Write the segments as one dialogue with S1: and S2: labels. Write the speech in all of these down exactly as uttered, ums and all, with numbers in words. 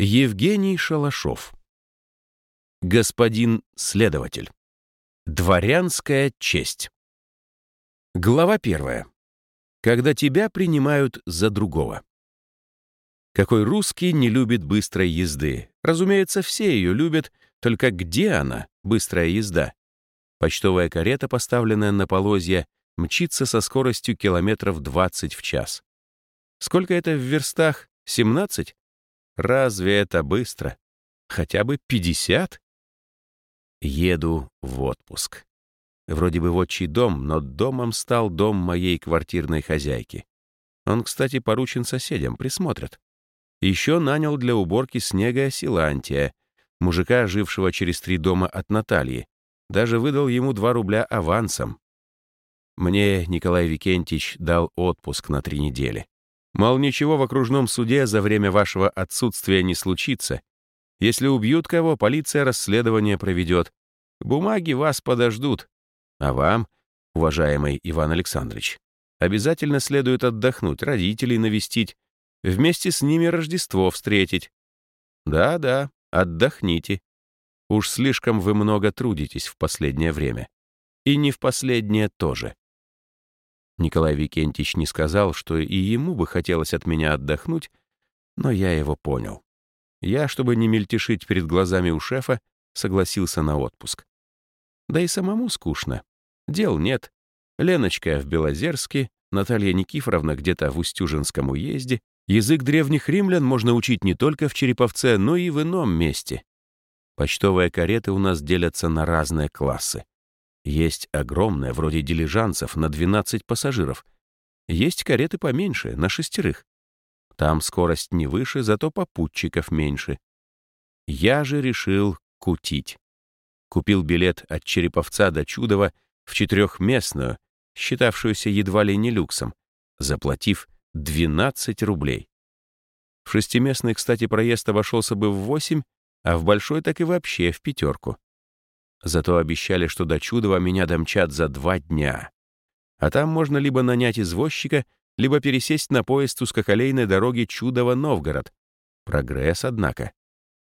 S1: Евгений Шалашов. Господин следователь. Дворянская честь. Глава первая. Когда тебя принимают за другого. Какой русский не любит быстрой езды? Разумеется, все ее любят, только где она, быстрая езда? Почтовая карета, поставленная на полозья, мчится со скоростью километров двадцать в час. Сколько это в верстах? семнадцать? Разве это быстро? Хотя бы пятьдесят? Еду в отпуск. Вроде бы в отчий дом, но домом стал дом моей квартирной хозяйки. Он, кстати, поручен соседям, присмотрят. Еще нанял для уборки снега Силантия, мужика, жившего через три дома от Натальи. Даже выдал ему два рубля авансом. Мне Николай Викентьевич дал отпуск на три недели. Мол, ничего в окружном суде за время вашего отсутствия не случится. Если убьют кого, полиция расследование проведет. Бумаги вас подождут. А вам, уважаемый Иван Александрович, обязательно следует отдохнуть, родителей навестить, вместе с ними Рождество встретить. Да-да, отдохните. Уж слишком вы много трудитесь в последнее время. И не в последнее тоже. Николай Викентьевич не сказал, что и ему бы хотелось от меня отдохнуть, но я его понял. Я, чтобы не мельтешить перед глазами у шефа, согласился на отпуск. Да и самому скучно. Дел нет. Леночка в Белозерске, Наталья Никифоровна где-то в Устюжинском уезде. Язык древних римлян можно учить не только в Череповце, но и в ином месте. Почтовые кареты у нас делятся на разные классы. Есть огромные, вроде дилижансов, на двенадцать пассажиров. Есть кареты поменьше, на шестерых. Там скорость не выше, зато попутчиков меньше. Я же решил кутить. Купил билет от Череповца до Чудова в четырехместную, считавшуюся едва ли не люксом, заплатив двенадцать рублей. В шестиместный, кстати, проезд обошелся бы в восемь, а в большой так и вообще в пятерку. Зато обещали, что до Чудова меня домчат за два дня. А там можно либо нанять извозчика, либо пересесть на поезд узкоколейной дороги Чудово-Новгород. Прогресс, однако.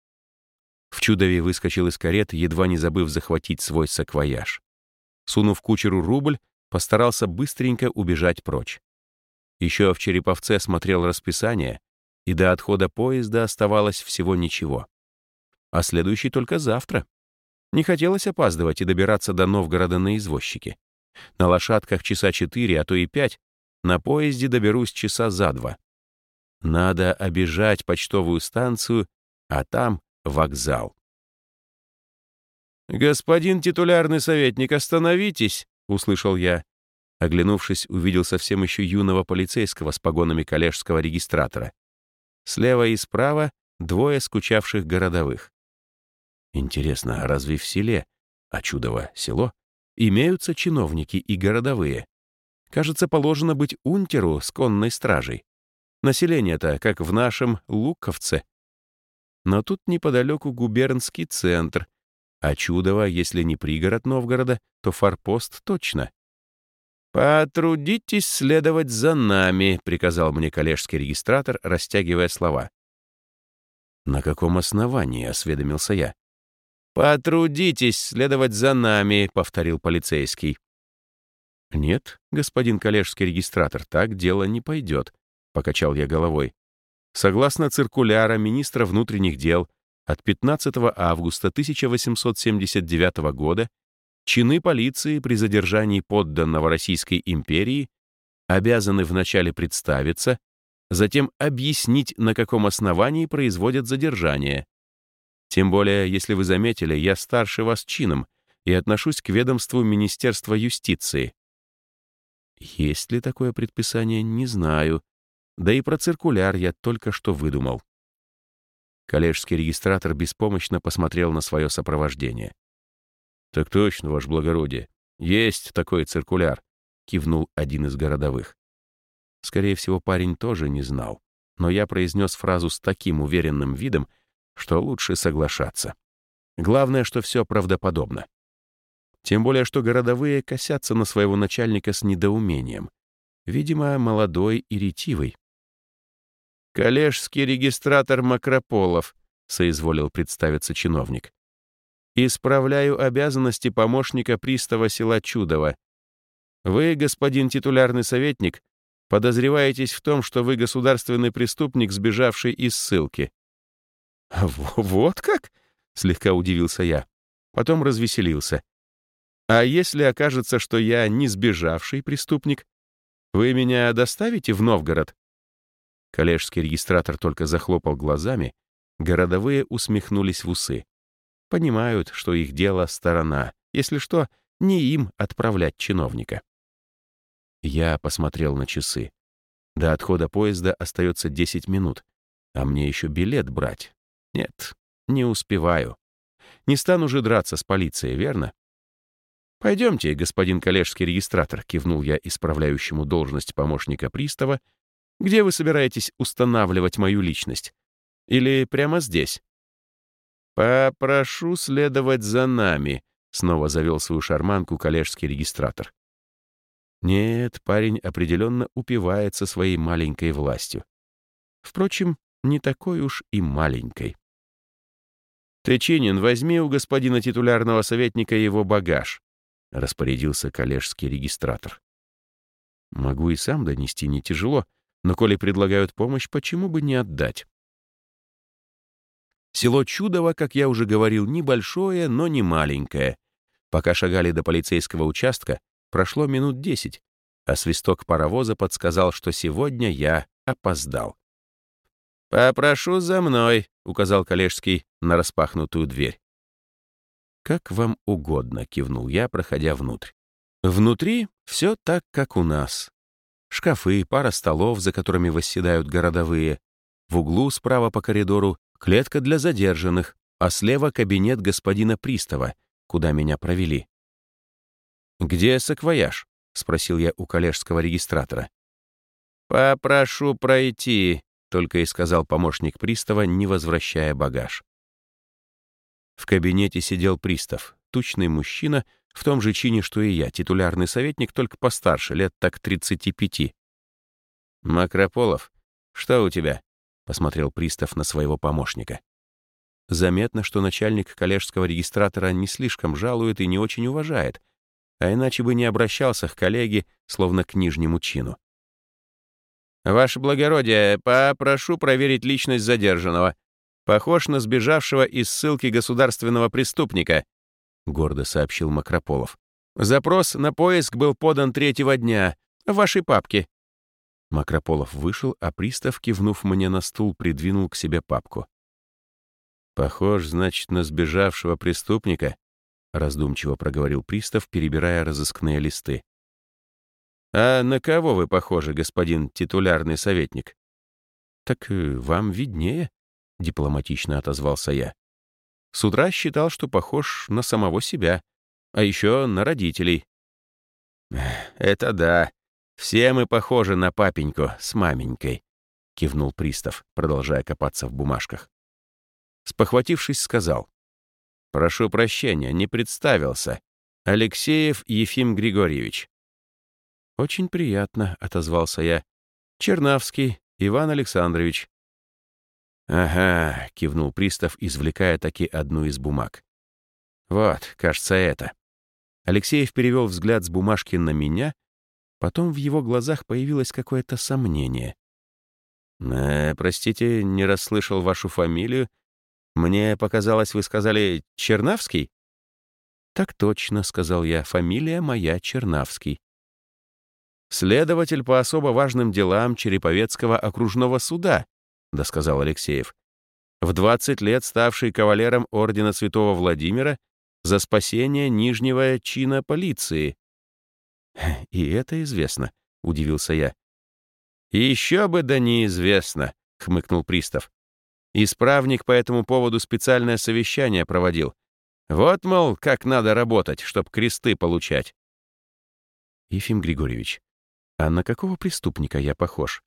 S1: В Чудове выскочил из кареты, едва не забыв захватить свой саквояж. Сунув кучеру рубль, постарался быстренько убежать прочь. Еще в Череповце смотрел расписание, и до отхода поезда оставалось всего ничего. А следующий только завтра. Не хотелось опаздывать и добираться до Новгорода на извозчике. На лошадках часа четыре, а то и пять, на поезде доберусь часа за два. Надо обежать почтовую станцию, а там вокзал. «Господин титулярный советник, остановитесь!» — услышал я. Оглянувшись, увидел совсем еще юного полицейского с погонами коллежского регистратора. Слева и справа двое скучавших городовых. Интересно, а разве в селе, а Чудово — село, имеются чиновники и городовые? Кажется, положено быть унтеру с конной стражей. Население-то, как в нашем Луковце. Но тут неподалеку губернский центр, а Чудово, если не пригород Новгорода, то форпост точно. «Потрудитесь следовать за нами», — приказал мне коллежский регистратор, растягивая слова. «На каком основании?» — осведомился я. «Потрудитесь следовать за нами», — повторил полицейский. «Нет, господин коллежский регистратор, так дело не пойдет», — покачал я головой. «Согласно циркуляра министра внутренних дел от пятнадцатого августа тысяча восемьсот семьдесят девятого года чины полиции при задержании подданного Российской империи обязаны вначале представиться, затем объяснить, на каком основании производят задержание. Тем более, если вы заметили, я старше вас чином и отношусь к ведомству Министерства юстиции». Есть ли такое предписание, не знаю. Да и про циркуляр я только что выдумал. Коллежский регистратор беспомощно посмотрел на свое сопровождение. «Так точно, ваше благородие, есть такой циркуляр», — кивнул один из городовых. Скорее всего, парень тоже не знал, но я произнес фразу с таким уверенным видом, что лучше соглашаться. Главное, что все правдоподобно. Тем более, что городовые косятся на своего начальника с недоумением. Видимо, молодой и ретивый. «Коллежский регистратор Макрополов», — соизволил представиться чиновник. «Исправляю обязанности помощника пристава села Чудово. Вы, господин титулярный советник, подозреваетесь в том, что вы государственный преступник, сбежавший из ссылки». «Вот как?» — слегка удивился я. Потом развеселился. «А если окажется, что я не сбежавший преступник, вы меня доставите в Новгород?» Коллежский регистратор только захлопал глазами, городовые усмехнулись в усы. Понимают, что их дело сторона. Если что, не им отправлять чиновника. Я посмотрел на часы. До отхода поезда остается десять минут, а мне еще билет брать. Нет, не успеваю. Не стану же драться с полицией, верно? «Пойдемте, господин коллежский регистратор», — кивнул я исправляющему должность помощника пристава. «Где вы собираетесь устанавливать мою личность? Или прямо здесь?» «Попрошу следовать за нами», — снова завел свою шарманку коллежский регистратор. Нет, парень определенно упивается своей маленькой властью. Впрочем, не такой уж и маленькой. «Тычинин, возьми у господина титулярного советника его багаж», — распорядился коллежский регистратор. «Могу и сам донести, не тяжело, но коли предлагают помощь, почему бы не отдать?» Село Чудово, как я уже говорил, небольшое, но не маленькое. Пока шагали до полицейского участка, прошло минут десять, а свисток паровоза подсказал, что сегодня я опоздал. «Попрошу за мной», — указал коллежский на распахнутую дверь. «Как вам угодно», — кивнул я, проходя внутрь. Внутри все так, как у нас. Шкафы, пара столов, за которыми восседают городовые. В углу справа по коридору клетка для задержанных, а слева кабинет господина пристава, куда меня провели. «Где саквояж?» — спросил я у коллежского регистратора. «Попрошу пройти», — только и сказал помощник пристава, не возвращая багаж. В кабинете сидел пристав, тучный мужчина, в том же чине, что и я, титулярный советник, только постарше, лет так тридцати пяти. «Макрополов, что у тебя?» — посмотрел пристав на своего помощника. Заметно, что начальник коллежского регистратора не слишком жалует и не очень уважает, а иначе бы не обращался к коллеге, словно к нижнему чину. «Ваше благородие, попрошу проверить личность задержанного. Похож на сбежавшего из ссылки государственного преступника», — гордо сообщил Макрополов. «Запрос на поиск был подан третьего дня. В вашей папке». Макрополов вышел, а пристав, кивнув мне на стул, придвинул к себе папку. «Похож, значит, на сбежавшего преступника?» — раздумчиво проговорил пристав, перебирая разыскные листы. «А на кого вы похожи, господин титулярный советник?» «Так э, вам виднее», — дипломатично отозвался я. «С утра считал, что похож на самого себя, а еще на родителей». «Это да. Все мы похожи на папеньку с маменькой», — кивнул пристав, продолжая копаться в бумажках. Спохватившись, сказал: «Прошу прощения, не представился. Алексеев Ефим Григорьевич». «Очень приятно», — отозвался я. «Чернавский Иван Александрович». «Ага», — кивнул пристав, извлекая таки одну из бумаг. «Вот, кажется, это». Алексеев перевел взгляд с бумажки на меня, потом в его глазах появилось какое-то сомнение. «Э, простите, не расслышал вашу фамилию. Мне показалось, вы сказали Чернавский?» «Так точно», — сказал я, — «фамилия моя Чернавский». «Следователь по особо важным делам Череповецкого окружного суда», — досказал Алексеев. «В двадцать лет ставший кавалером ордена Святого Владимира за спасение нижнего чина полиции». «И это известно», — удивился я. «Еще бы да неизвестно», — хмыкнул пристав. «Исправник по этому поводу специальное совещание проводил. Вот, мол, как надо работать, чтоб кресты получать». «Ефим Григорьевич, а на какого преступника я похож?»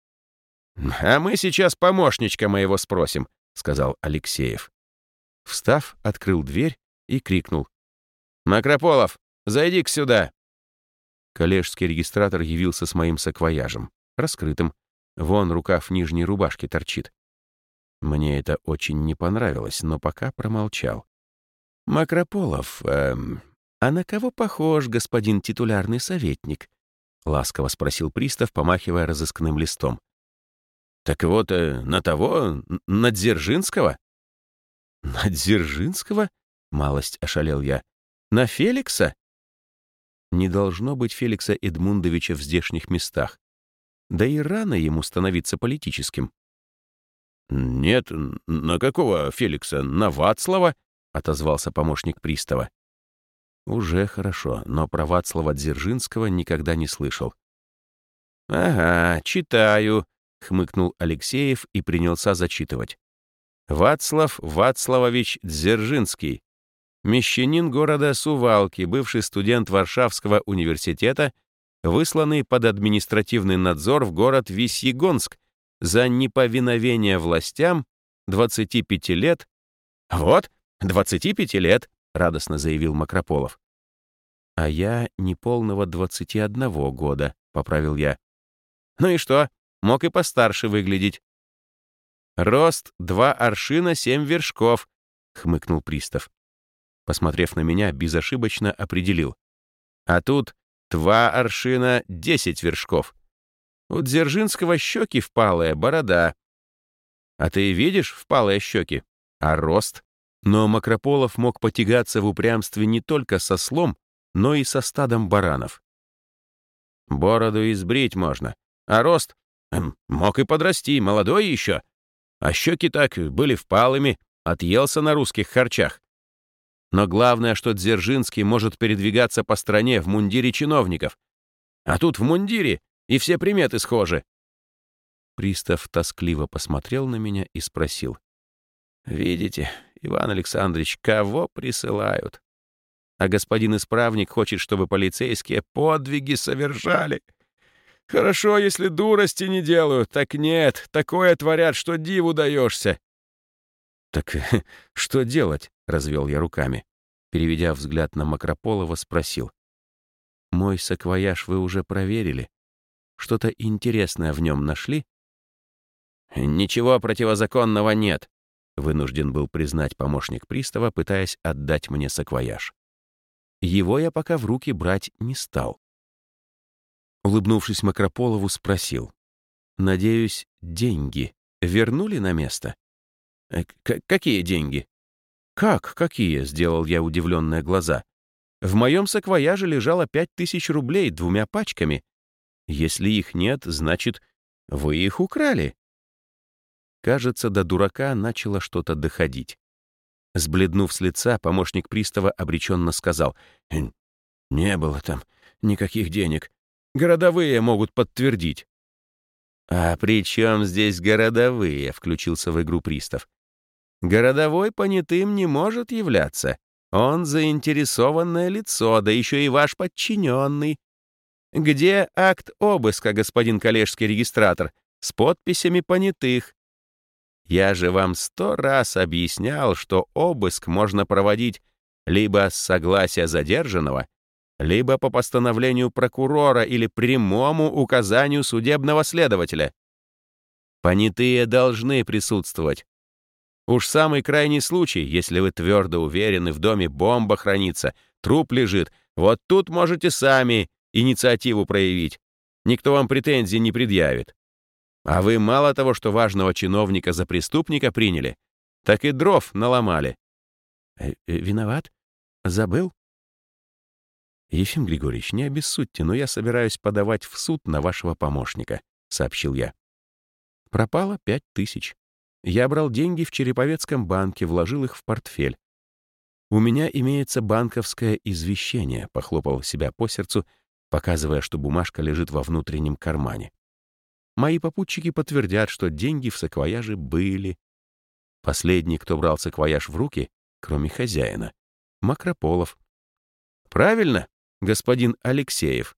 S1: «А мы сейчас помощничка моего спросим», — сказал Алексеев. Встав, открыл дверь и крикнул: «Макрополов, зайди-ка сюда!» Коллежский регистратор явился с моим саквояжем, раскрытым. Вон рукав нижней рубашки торчит. Мне это очень не понравилось, но пока промолчал. «Макрополов, эм, а на кого похож господин титулярный советник?» — ласково спросил пристав, помахивая разыскным листом. «Так вот, э, на того, н- на Дзержинского». «На Дзержинского?» — малость ошалел я. «На Феликса?» Не должно быть Феликса Эдмундовича в здешних местах. Да и рано ему становиться политическим. «Нет, н- на какого Феликса? На Вацлава?» — отозвался помощник пристава. «Уже хорошо, но про Вацлава Дзержинского никогда не слышал». «Ага, читаю», — хмыкнул Алексеев и принялся зачитывать. «Вацлав Вацлавович Дзержинский, мещанин города Сувалки, бывший студент Варшавского университета, высланный под административный надзор в город Весьегонск за неповиновение властям, двадцати пяти лет». «Вот, двадцати пяти лет», — радостно заявил Макрополов. «А я неполного двадцати одного года», — поправил я. «Ну и что? Мог и постарше выглядеть». «Рост два аршина семь вершков», — хмыкнул пристав. Посмотрев на меня, безошибочно определил. «А тут два аршина десять вершков. У Дзержинского щеки впалые, борода. А ты видишь впалые щеки? А рост?» Но Макрополов мог потягаться в упрямстве не только со слом, но и со стадом баранов. «Бороду избрить можно, а рост эм, мог и подрасти, молодой еще. А щеки так были впалыми, отъелся на русских харчах. Но главное, что Дзержинский может передвигаться по стране в мундире чиновников. А тут в мундире, и все приметы схожи». Пристав тоскливо посмотрел на меня и спросил. «Видите, Иван Александрович, кого присылают? А господин исправник хочет, чтобы полицейские подвиги совершали. Хорошо, если дурости не делают, так нет, такое творят, что диву даешься». «Так что делать?» — развел я руками. Переведя взгляд на Макрополова, спросил. «Мой саквояж вы уже проверили? Что-то интересное в нем нашли?» «Ничего противозаконного нет», — вынужден был признать помощник пристава, пытаясь отдать мне саквояж. Его я пока в руки брать не стал. Улыбнувшись Макрополову, спросил. «Надеюсь, деньги вернули на место?» «Э, к- «Какие деньги?» «Как, какие?» — сделал я удивленные глаза. «В моем саквояже лежало пять тысяч рублей двумя пачками. Если их нет, значит, вы их украли». Кажется, до дурака начало что-то доходить. Сбледнув с лица, помощник пристава обреченно сказал. «Э, «Не было там никаких денег. Городовые могут подтвердить». «А при чем здесь городовые?» — включился в игру пристав. «Городовой понятым не может являться. Он заинтересованное лицо, да еще и ваш подчиненный. Где акт обыска, господин коллежский регистратор, с подписями понятых? Я же вам сто раз объяснял, что обыск можно проводить либо с согласия задержанного, либо по постановлению прокурора или прямому указанию судебного следователя. Понятые должны присутствовать. Уж самый крайний случай, если вы твердо уверены, в доме бомба хранится, труп лежит, вот тут можете сами инициативу проявить. Никто вам претензий не предъявит. А вы мало того, что важного чиновника за преступника приняли, так и дров наломали». Э, э, «Виноват? Забыл?» «Ефим Григорьевич, не обессудьте, но я собираюсь подавать в суд на вашего помощника», — сообщил я. «Пропало пять тысяч. Я брал деньги в Череповецком банке, вложил их в портфель. У меня имеется банковское извещение», — похлопал себя по сердцу, показывая, что бумажка лежит во внутреннем кармане. «Мои попутчики подтвердят, что деньги в саквояже были. Последний, кто брал саквояж в руки, кроме хозяина, Макрополов». «Правильно, господин Алексеев?»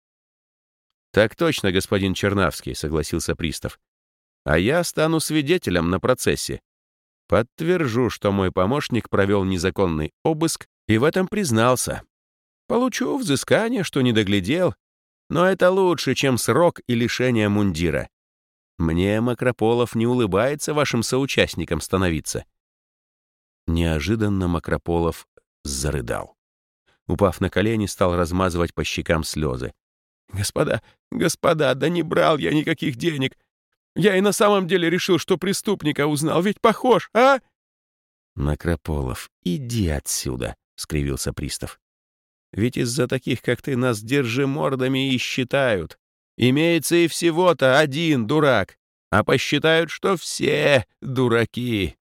S1: «Так точно, господин Чернавский», — согласился пристав. «А я стану свидетелем на процессе. Подтвержу, что мой помощник провел незаконный обыск и в этом признался. Получу взыскание, что не доглядел, но это лучше, чем срок и лишение мундира. Мне, Макрополов, не улыбается вашим соучастникам становиться». Неожиданно Макрополов зарыдал. Упав на колени, стал размазывать по щекам слезы. «Господа, господа, да не брал я никаких денег. Я и на самом деле решил, что преступника узнал, ведь похож, а?» «Макрополов, иди отсюда», — скривился пристав. «Ведь из-за таких, как ты, нас держимордами и считают. Имеется и всего-то один дурак, а посчитают, что все дураки».